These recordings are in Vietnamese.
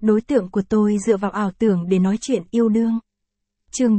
đối tượng của tôi dựa vào ảo tưởng để nói chuyện yêu đương. Chương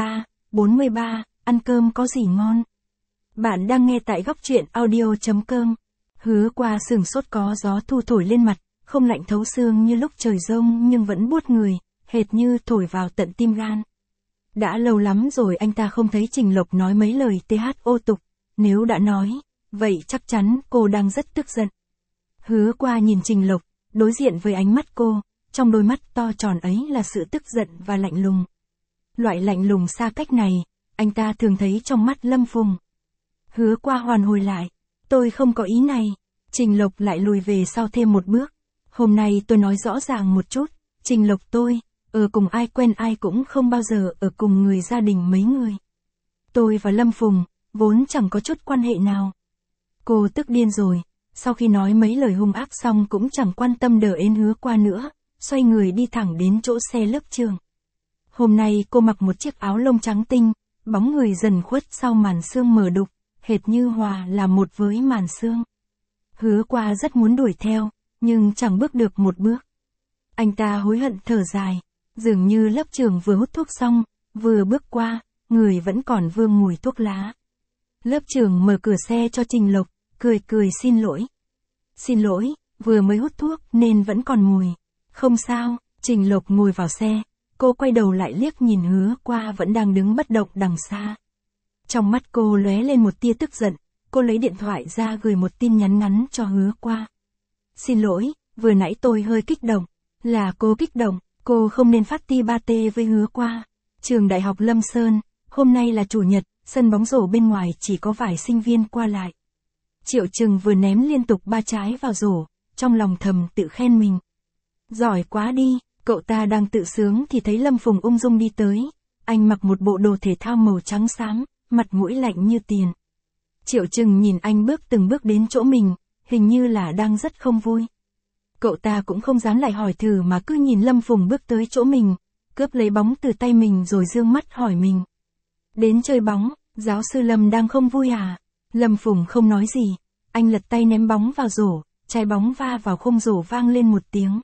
43, ăn cơm có gì ngon? Bạn đang nghe tại góc truyện audio.com. Hứa Qua sừng sốt, có gió thu thổi lên mặt, không lạnh thấu xương như lúc trời giông nhưng vẫn buốt người, hệt như thổi vào tận tim gan. Đã lâu lắm rồi anh ta không thấy Trình Lộc nói mấy lời thô tục, nếu đã nói, vậy chắc chắn cô đang rất tức giận. Hứa Qua nhìn Trình Lộc, đối diện với ánh mắt cô, trong đôi mắt to tròn ấy là sự tức giận và lạnh lùng. Loại lạnh lùng xa cách này, anh ta thường thấy trong mắt Lâm Phùng. Hứa Qua hoàn hồi lại, tôi không có ý này. Trình Lộc lại lùi về sau thêm một bước. Hôm nay tôi nói rõ ràng một chút, Trình Lộc tôi, ở cùng ai quen ai cũng không bao giờ ở cùng người gia đình mấy người. Tôi và Lâm Phùng, vốn chẳng có chút quan hệ nào. Cô tức điên rồi, sau khi nói mấy lời hung ác xong cũng chẳng quan tâm đờ ến Hứa Qua nữa, xoay người đi thẳng đến chỗ xe lớp trường. Hôm nay cô mặc một chiếc áo lông trắng tinh, bóng người dần khuất sau màn sương mờ đục, hệt như hòa là một với màn sương. Hứa Qua rất muốn đuổi theo, nhưng chẳng bước được một bước. Anh ta hối hận thở dài, dường như lớp trưởng vừa hút thuốc xong, vừa bước qua, người vẫn còn vương mùi thuốc lá. Lớp trưởng mở cửa xe cho Trình Lộc, cười xin lỗi. Xin lỗi, vừa mới hút thuốc nên vẫn còn mùi. Không sao, Trình Lộc ngồi vào xe, cô quay đầu lại liếc nhìn Hứa Qua vẫn đang đứng bất động đằng xa. Trong mắt cô lóe lên một tia tức giận, cô lấy điện thoại ra gửi một tin nhắn ngắn cho Hứa Qua. Xin lỗi, vừa nãy tôi hơi kích động. Là cô kích động, cô không nên phát ti ba tê với Hứa Qua. Trường Đại học Lâm Sơn, hôm nay là chủ nhật, sân bóng rổ bên ngoài chỉ có vài sinh viên qua lại. Triệu Trừng vừa ném liên tục 3 trái vào rổ, trong lòng thầm tự khen mình. Giỏi quá đi, cậu ta đang tự sướng thì thấy Lâm Phùng ung dung đi tới. Anh mặc một bộ đồ thể thao màu trắng xám, mặt mũi lạnh như tiền. Triệu Trừng nhìn anh từng bước đến chỗ mình, hình như là đang rất không vui. Cậu ta cũng không dám lại hỏi thử mà cứ nhìn Lâm Phùng bước tới chỗ mình, cướp lấy bóng từ tay mình rồi dương mắt hỏi mình. Đến chơi bóng, giáo sư Lâm đang không vui à? Lâm Phùng không nói gì, anh lật tay ném bóng vào rổ, trái bóng va vào khung rổ vang lên một tiếng.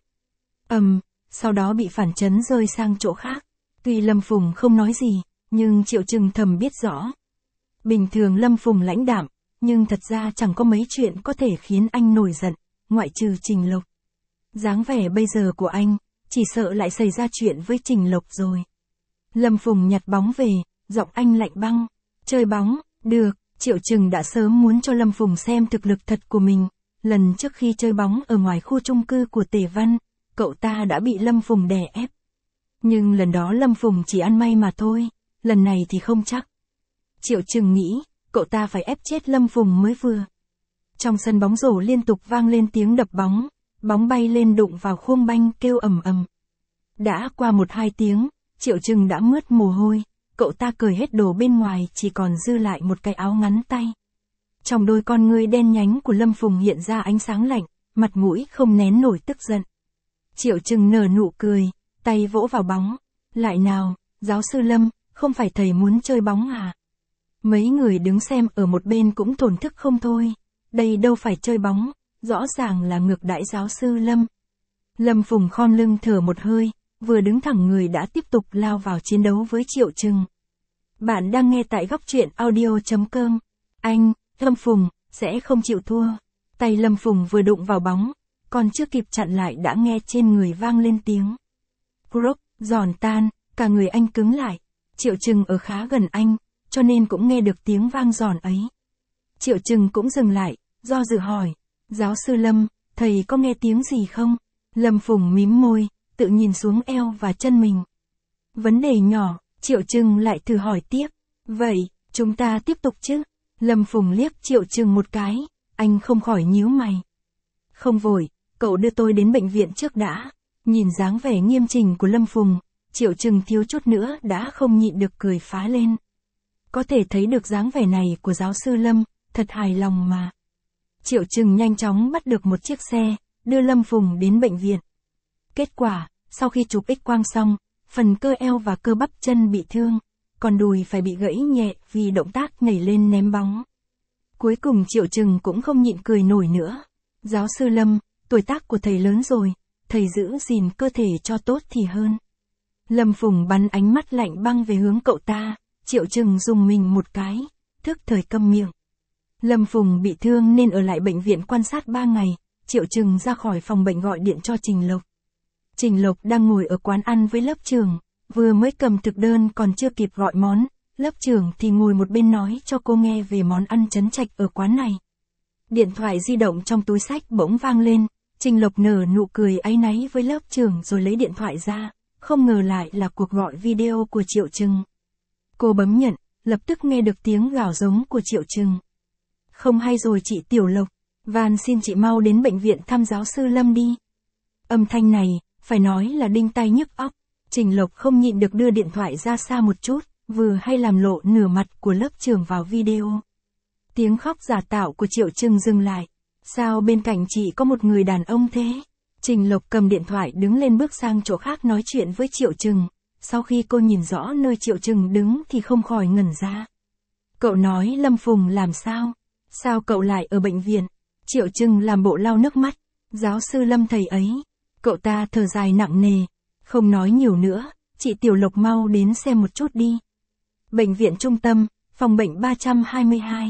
Sau đó bị phản chấn rơi sang chỗ khác. Tuy Lâm Phùng không nói gì, nhưng Triệu Trừng thầm biết rõ. Bình thường Lâm Phùng lãnh đạm, nhưng thật ra chẳng có mấy chuyện có thể khiến anh nổi giận, ngoại trừ Trình Lộc. Dáng vẻ bây giờ của anh, chỉ sợ lại xảy ra chuyện với Trình Lộc rồi. Lâm Phùng nhặt bóng về, giọng anh lạnh băng. Chơi bóng, được, Triệu Trừng đã sớm muốn cho Lâm Phùng xem thực lực thật của mình. Lần trước khi chơi bóng ở ngoài khu chung cư của Tề Văn, cậu ta đã bị Lâm Phùng đè ép. Nhưng lần đó Lâm Phùng chỉ ăn may mà thôi, lần này thì không chắc. Triệu Trừng nghĩ, cậu ta phải ép chết Lâm Phùng mới vừa. Trong sân bóng rổ liên tục vang lên tiếng đập bóng, bóng bay lên đụng vào khuôn banh kêu ầm ầm. Đã qua 1-2 tiếng, Triệu Trừng đã mướt mồ hôi, cậu ta cởi hết đồ bên ngoài chỉ còn dư lại một cái áo ngắn tay. Trong đôi con ngươi đen nhánh của Lâm Phùng hiện ra ánh sáng lạnh, mặt mũi không nén nổi tức giận. Triệu Trừng nở nụ cười, tay vỗ vào bóng. Lại nào, giáo sư Lâm, không phải thầy muốn chơi bóng à? Mấy người đứng xem ở một bên cũng thổn thức không thôi. Đây đâu phải chơi bóng, rõ ràng là ngược đãi giáo sư Lâm. Lâm Phùng khom lưng thở một hơi, vừa đứng thẳng người đã tiếp tục lao vào chiến đấu với Triệu Trừng. Bạn đang nghe tại góc truyện audio.com. Anh, Lâm Phùng, sẽ không chịu thua. Tay Lâm Phùng vừa đụng vào bóng, còn chưa kịp chặn lại đã nghe trên người vang lên tiếng. Crop, giòn tan, cả người anh cứng lại. Triệu Trừng ở khá gần anh, cho nên cũng nghe được tiếng vang giòn ấy. Triệu Trừng cũng dừng lại, do dự hỏi. Giáo sư Lâm, thầy có nghe tiếng gì không? Lâm Phùng mím môi, tự nhìn xuống eo và chân mình. Vấn đề nhỏ, Triệu Trừng lại thử hỏi tiếp. Vậy, chúng ta tiếp tục chứ? Lâm Phùng liếc Triệu Trừng một cái, anh không khỏi nhíu mày. Không vội, cậu đưa tôi đến bệnh viện trước đã. Nhìn dáng vẻ nghiêm chỉnh của Lâm Phùng, Triệu Trừng thiếu chút nữa đã không nhịn được cười phá lên. Có thể thấy được dáng vẻ này của giáo sư Lâm, thật hài lòng mà. Triệu Trừng nhanh chóng bắt được một chiếc xe, đưa Lâm Phùng đến bệnh viện. Kết quả, sau khi chụp X-quang xong, phần cơ eo và cơ bắp chân bị thương, còn đùi phải bị gãy nhẹ vì động tác nhảy lên ném bóng. Cuối cùng Triệu Trừng cũng không nhịn cười nổi nữa. Giáo sư Lâm, tuổi tác của thầy lớn rồi, thầy giữ gìn cơ thể cho tốt thì hơn. Lâm Phùng bắn ánh mắt lạnh băng về hướng cậu ta, Triệu Trừng dùng mình một cái, thức thời câm miệng. Lâm Phùng bị thương nên ở lại bệnh viện quan sát 3 ngày, Triệu Trừng ra khỏi phòng bệnh gọi điện cho Trình Lộc. Trình Lộc đang ngồi ở quán ăn với lớp trưởng, vừa mới cầm thực đơn còn chưa kịp gọi món, lớp trưởng thì ngồi một bên nói cho cô nghe về món ăn trấn trạch ở quán này. Điện thoại di động trong túi xách bỗng vang lên, Trình Lộc nở nụ cười áy náy với lớp trưởng rồi lấy điện thoại ra, không ngờ lại là cuộc gọi video của Triệu Trừng. Cô bấm nhận, lập tức nghe được tiếng gào giống của Triệu Trừng. Không hay rồi chị Tiểu Lộc, van xin chị mau đến bệnh viện thăm giáo sư Lâm đi. Âm thanh này, phải nói là đinh tai nhức óc, Trình Lộc không nhịn được đưa điện thoại ra xa một chút, vừa hay làm lộ nửa mặt của lớp trưởng vào video. Tiếng khóc giả tạo của Triệu Trừng dừng lại. Sao bên cạnh chị có một người đàn ông thế? Trình Lộc cầm điện thoại đứng lên bước sang chỗ khác nói chuyện với Triệu Trừng. Sau khi cô nhìn rõ nơi Triệu Trừng đứng thì không khỏi ngẩn ra. Cậu nói Lâm Phùng làm sao? Sao cậu lại ở bệnh viện? Triệu Trừng làm bộ lau nước mắt. Giáo sư Lâm thầy ấy. Cậu ta thở dài nặng nề. Không nói nhiều nữa, chị Tiểu Lộc mau đến xem một chút đi. Bệnh viện trung tâm, phòng bệnh 322.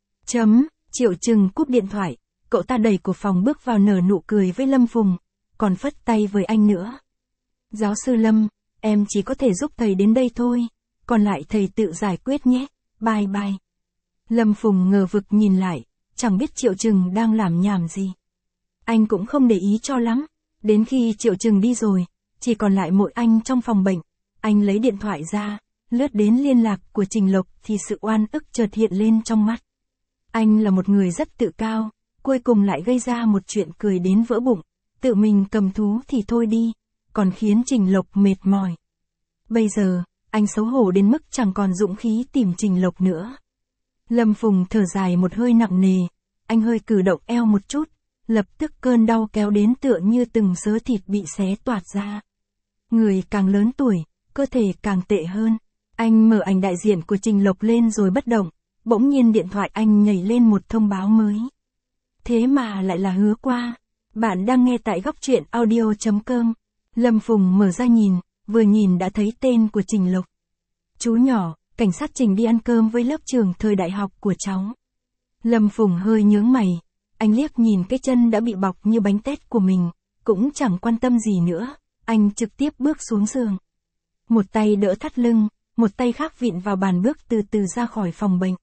Triệu Trừng cúp điện thoại. Cậu ta đẩy cửa phòng bước vào nở nụ cười với Lâm Phùng, còn phất tay với anh nữa. Giáo sư Lâm, em chỉ có thể giúp thầy đến đây thôi, còn lại thầy tự giải quyết nhé, bye bye. Lâm Phùng ngờ vực nhìn lại, chẳng biết Triệu Trừng đang làm nhảm gì. Anh cũng không để ý cho lắm, đến khi Triệu Trừng đi rồi, chỉ còn lại mỗi anh trong phòng bệnh. Anh lấy điện thoại ra, lướt đến liên lạc của Trình Lộc thì sự oan ức chợt hiện lên trong mắt. Anh là một người rất tự cao, cuối cùng lại gây ra một chuyện cười đến vỡ bụng, tự mình cầm thú thì thôi đi, còn khiến Trình Lộc mệt mỏi. Bây giờ, anh xấu hổ đến mức chẳng còn dũng khí tìm Trình Lộc nữa. Lâm Phùng thở dài một hơi nặng nề, anh hơi cử động eo một chút, lập tức cơn đau kéo đến tựa như từng sớ thịt bị xé toạc ra. Người càng lớn tuổi, cơ thể càng tệ hơn. Anh mở ảnh đại diện của Trình Lộc lên rồi bất động, bỗng nhiên điện thoại anh nhảy lên một thông báo mới. Thế mà lại là Hứa Qua. Bạn đang nghe tại góc truyện audio.com. Lâm Phùng mở ra nhìn, vừa nhìn đã thấy tên của Trình Lộc. Chú nhỏ, cảnh sát Trình đi ăn cơm với lớp trưởng thời đại học của cháu. Lâm Phùng hơi nhướng mày, anh liếc nhìn cái chân đã bị bọc như bánh tét của mình, cũng chẳng quan tâm gì nữa, anh trực tiếp bước xuống giường. Một tay đỡ thắt lưng, một tay khác vịn vào bàn bước từ từ ra khỏi phòng bệnh.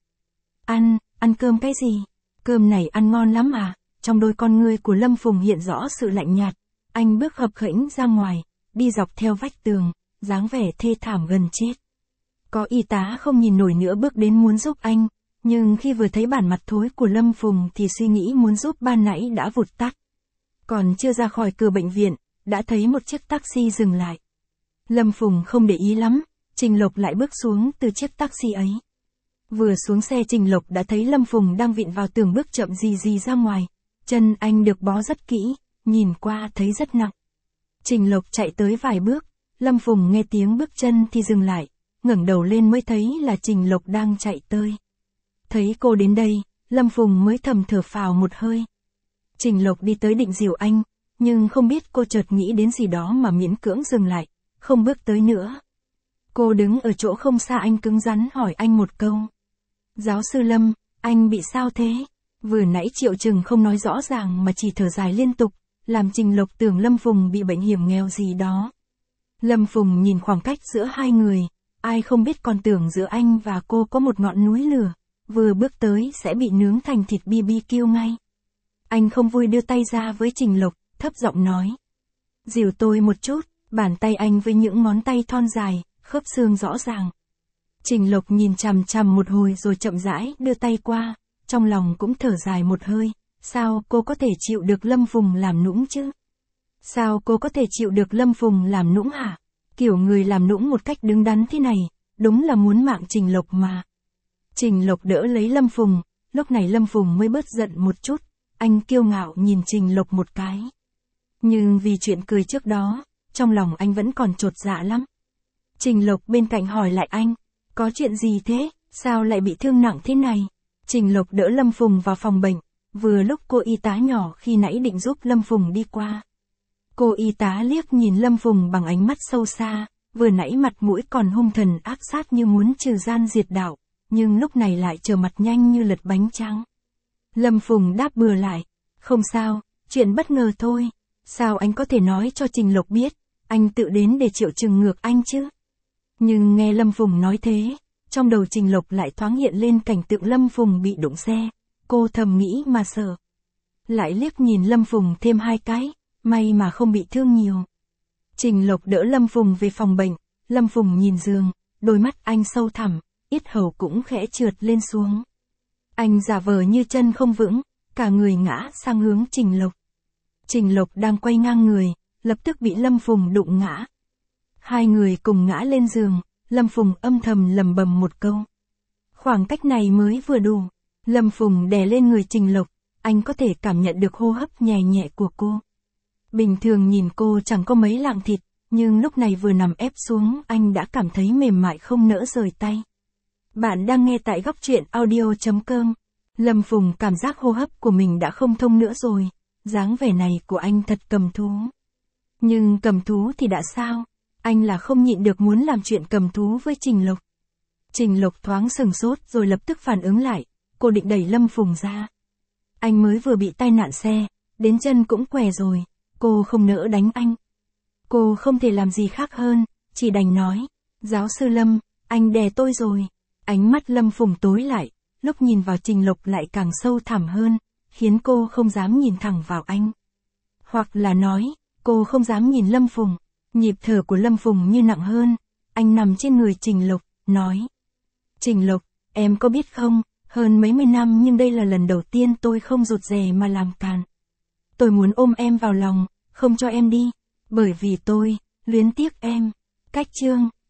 Ăn cơm cái gì? Cơm này ăn ngon lắm à? Trong đôi con ngươi của Lâm Phùng hiện rõ sự lạnh nhạt. Anh bước khập khểnh ra ngoài, đi dọc theo vách tường, dáng vẻ thê thảm gần chết. Có y tá không nhìn nổi nữa bước đến muốn giúp anh, nhưng khi vừa thấy bản mặt thối của Lâm Phùng thì suy nghĩ muốn giúp ban nãy đã vụt tắt. Còn chưa ra khỏi cửa bệnh viện, đã thấy một chiếc taxi dừng lại. Lâm Phùng không để ý lắm, Trình Lộc lại bước xuống từ chiếc taxi ấy. Vừa xuống xe Trình Lộc đã thấy Lâm Phùng đang vịn vào tường bước chậm rì ra ngoài. Chân anh được bó rất kỹ, nhìn qua thấy rất nặng. Trình Lộc chạy tới vài bước, Lâm Phùng nghe tiếng bước chân thì dừng lại, ngẩng đầu lên mới thấy là Trình Lộc đang chạy tới. Thấy cô đến đây, Lâm Phùng mới thầm thở phào một hơi. Trình Lộc đi tới định dìu anh, nhưng không biết cô chợt nghĩ đến gì đó mà miễn cưỡng dừng lại, không bước tới nữa. Cô đứng ở chỗ không xa anh cứng rắn hỏi anh một câu. Giáo sư Lâm, anh bị sao thế? Vừa nãy Triệu Trừng không nói rõ ràng mà chỉ thở dài liên tục, làm Trình Lộc tưởng Lâm Phùng bị bệnh hiểm nghèo gì đó. Lâm Phùng nhìn khoảng cách giữa hai người, ai không biết còn tưởng giữa anh và cô có một ngọn núi lửa, vừa bước tới sẽ bị nướng thành thịt BBQ ngay. Anh không vui đưa tay ra với Trình Lộc, thấp giọng nói. Dìu tôi một chút, bàn tay anh với những ngón tay thon dài, khớp xương rõ ràng. Trình Lộc nhìn chằm chằm một hồi rồi chậm rãi đưa tay qua, trong lòng cũng thở dài một hơi, sao cô có thể chịu được Lâm Phùng làm nũng chứ? Sao cô có thể chịu được Lâm Phùng làm nũng hả? Kiểu người làm nũng một cách đứng đắn thế này, đúng là muốn mạng Trình Lộc mà. Trình Lộc đỡ lấy Lâm Phùng, lúc này Lâm Phùng mới bớt giận một chút, anh kiêu ngạo nhìn Trình Lộc một cái. Nhưng vì chuyện cười trước đó, trong lòng anh vẫn còn chột dạ lắm. Trình Lộc bên cạnh hỏi lại anh, có chuyện gì thế, sao lại bị thương nặng thế này? Trình Lộc đỡ Lâm Phùng vào phòng bệnh, vừa lúc cô y tá nhỏ khi nãy định giúp Lâm Phùng đi qua. Cô y tá liếc nhìn Lâm Phùng bằng ánh mắt sâu xa, vừa nãy mặt mũi còn hung thần ác sát như muốn trừ gian diệt đạo, nhưng lúc này lại trở mặt nhanh như lật bánh trắng. Lâm Phùng đáp bừa lại, không sao, chuyện bất ngờ thôi, sao anh có thể nói cho Trình Lộc biết, anh tự đến để triệu trừng ngược anh chứ. Nhưng nghe Lâm Phùng nói thế, trong đầu Trình Lộc lại thoáng hiện lên cảnh tượng Lâm Phùng bị đụng xe, cô thầm nghĩ mà sợ. Lại liếc nhìn Lâm Phùng thêm 2 cái, may mà không bị thương nhiều. Trình Lộc đỡ Lâm Phùng về phòng bệnh, Lâm Phùng nhìn giường, đôi mắt anh sâu thẳm, yết hầu cũng khẽ trượt lên xuống. Anh giả vờ như chân không vững, cả người ngã sang hướng Trình Lộc. Trình Lộc đang quay ngang người, lập tức bị Lâm Phùng đụng ngã. Hai người cùng ngã lên giường, Lâm Phùng âm thầm lầm bầm một câu. Khoảng cách này mới vừa đủ. Lâm Phùng đè lên người Trình Lộc, anh có thể cảm nhận được hô hấp nhẹ nhẹ của cô. Bình thường nhìn cô chẳng có mấy lạng thịt, nhưng lúc này vừa nằm ép xuống anh đã cảm thấy mềm mại không nỡ rời tay. Bạn đang nghe tại góc truyện audio.com. Lâm Phùng cảm giác hô hấp của mình đã không thông nữa rồi, dáng vẻ này của anh thật cầm thú. Nhưng cầm thú thì đã sao? Anh là không nhịn được muốn làm chuyện cầm thú với Trình Lộc. Trình Lộc thoáng sừng sốt rồi lập tức phản ứng lại, cô định đẩy Lâm Phùng ra. Anh mới vừa bị tai nạn xe, đến chân cũng què rồi, cô không nỡ đánh anh. Cô không thể làm gì khác hơn, chỉ đành nói, giáo sư Lâm, anh đè tôi rồi. Ánh mắt Lâm Phùng tối lại, lúc nhìn vào Trình Lộc lại càng sâu thẳm hơn, khiến cô không dám nhìn thẳng vào anh. Hoặc là nói, cô không dám nhìn Lâm Phùng. Nhịp thở của Lâm Phùng như nặng hơn, anh nằm trên người Trình Lộc, nói. Trình Lộc, em có biết không, hơn mấy mươi năm nhưng đây là lần đầu tiên tôi không rụt rè mà làm càn. Tôi muốn ôm em vào lòng, không cho em đi, bởi vì tôi luyến tiếc em. Cách chương